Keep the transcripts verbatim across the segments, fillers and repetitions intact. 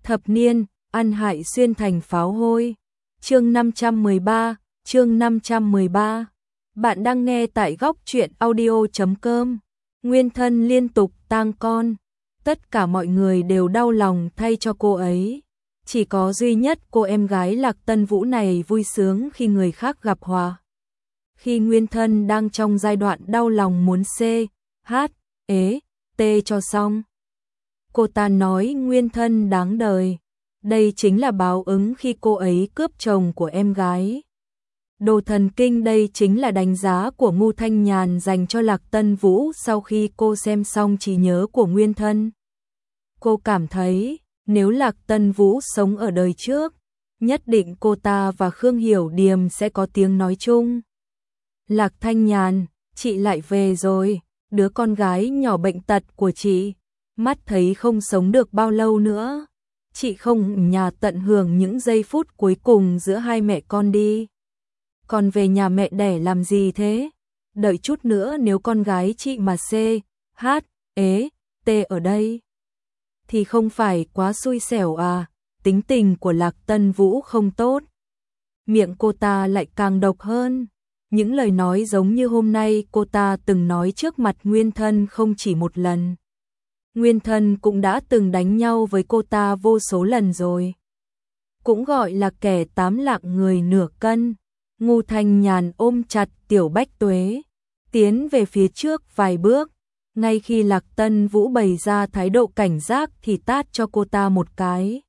Thập niên, ăn hại xuyên thành pháo hôi. Chương năm trăm mười ba, chương năm trăm mười ba. Bạn đang nghe tại góc truyện audio chấm com. Nguyên thân liên tục tang con. Tất cả mọi người đều đau lòng thay cho cô ấy. Chỉ có duy nhất cô em gái Lạc Tân Vũ này vui sướng khi người khác gặp hòa. Khi nguyên thân đang trong giai đoạn đau lòng muốn C, H, ế, T cho xong. Cô ta nói nguyên thân đáng đời. Đây chính là báo ứng khi cô ấy cướp chồng của em gái. Đồ thần kinh, đây chính là đánh giá của Ngô Thanh Nhàn dành cho Lạc Tân Vũ sau khi cô xem xong trí nhớ của nguyên thân. Cô cảm thấy, nếu Lạc Tân Vũ sống ở đời trước, nhất định cô ta và Khương Hiểu Điềm sẽ có tiếng nói chung. Lạc Thanh Nhàn, chị lại về rồi, đứa con gái nhỏ bệnh tật của chị, mắt thấy không sống được bao lâu nữa. Chị không nhà tận hưởng những giây phút cuối cùng giữa hai mẹ con đi. Còn về nhà mẹ đẻ làm gì thế? Đợi chút nữa nếu con gái chị mà C, H, ế, T ở đây thì không phải quá xui xẻo à? Tính tình của Lạc Tân Vũ không tốt. Miệng cô ta lại càng độc hơn. Những lời nói giống như hôm nay cô ta từng nói trước mặt nguyên thân không chỉ một lần. Nguyên thân cũng đã từng đánh nhau với cô ta vô số lần rồi. Cũng gọi là kẻ tám lạng người nửa cân. Ngô Thanh Nhàn ôm chặt Tiểu Bách Tuế, tiến về phía trước vài bước. Ngay khi Lạc Tân Vũ bày ra thái độ cảnh giác thì tát cho cô ta một cái.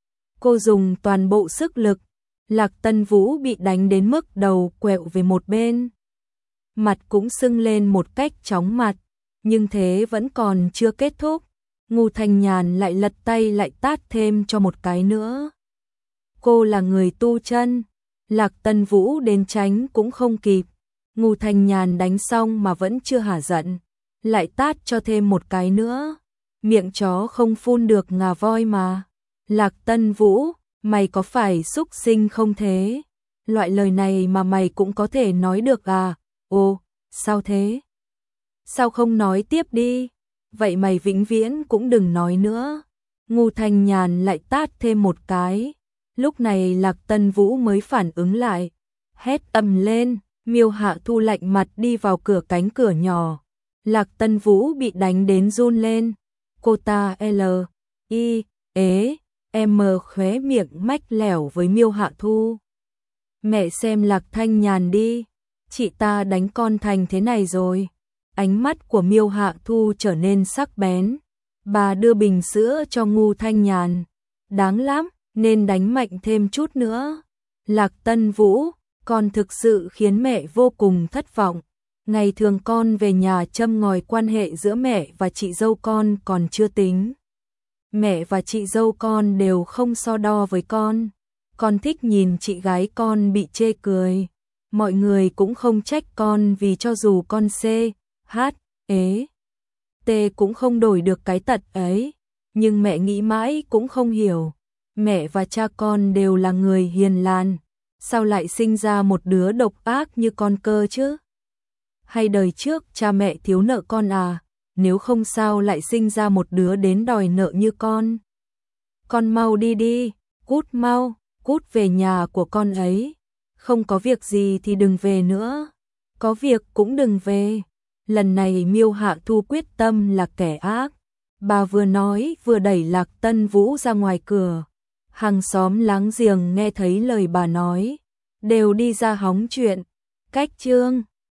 Cô dùng toàn bộ sức lực. Lạc Tân Vũ bị đánh đến mức đầu quẹo về một bên. Mặt cũng sưng lên một cách chóng mặt. Nhưng thế vẫn còn chưa kết thúc. Ngô Thanh Nhàn lại lật tay lại tát thêm cho một cái nữa. Cô là người tu chân. Lạc Tân Vũ đến tránh cũng không kịp. Ngô Thanh Nhàn đánh xong mà vẫn chưa hả giận. Lại tát cho thêm một cái nữa. Miệng chó không phun được ngà voi mà. Lạc Tân Vũ, mày có phải súc sinh không thế? Loại lời này mà mày cũng có thể nói được à? Ồ, sao thế? Sao không nói tiếp đi? Vậy mày vĩnh viễn cũng đừng nói nữa. Ngô Thanh Nhàn lại tát thêm một cái. Lúc này Lạc Tân Vũ mới phản ứng lại. Hét ầm lên, Miêu Hạ Thu lạnh mặt đi vào cửa cánh cửa nhỏ. Lạc Tân Vũ bị đánh đến run lên. Cô ta L, I, ế, M khóe miệng mách lẻo với Miêu Hạ Thu. Mẹ xem Lạc Thanh Nhàn đi. Chị ta đánh con thành thế này rồi. Ánh mắt của Miêu Hạ Thu trở nên sắc bén. Bà đưa bình sữa cho Ngô Thanh Nhàn. Đáng lắm, nên đánh mạnh thêm chút nữa. Lạc Tân Vũ, con thực sự khiến mẹ vô cùng thất vọng. Ngày thường con về nhà châm ngòi quan hệ giữa mẹ và chị dâu con còn chưa tính. Mẹ và chị dâu con đều không so đo với con. Con thích nhìn chị gái con bị chê cười. Mọi người cũng không trách con vì cho dù con C, H, ế, T cũng không đổi được cái tật ấy. Nhưng mẹ nghĩ mãi cũng không hiểu. Mẹ và cha con đều là người hiền lành. Sao lại sinh ra một đứa độc ác như con cơ chứ? Hay đời trước cha mẹ thiếu nợ con à? Nếu không sao lại sinh ra một đứa đến đòi nợ như con? Con mau đi đi, cút mau, cút về nhà của con ấy. Không có việc gì thì đừng về nữa. Có việc cũng đừng về. Lần này Miêu Hạ Thu quyết tâm là kẻ ác. Bà vừa nói vừa đẩy Lạc Tân Vũ ra ngoài cửa. Hàng xóm láng giềng nghe thấy lời bà nói, đều đi ra hóng chuyện. Cách chương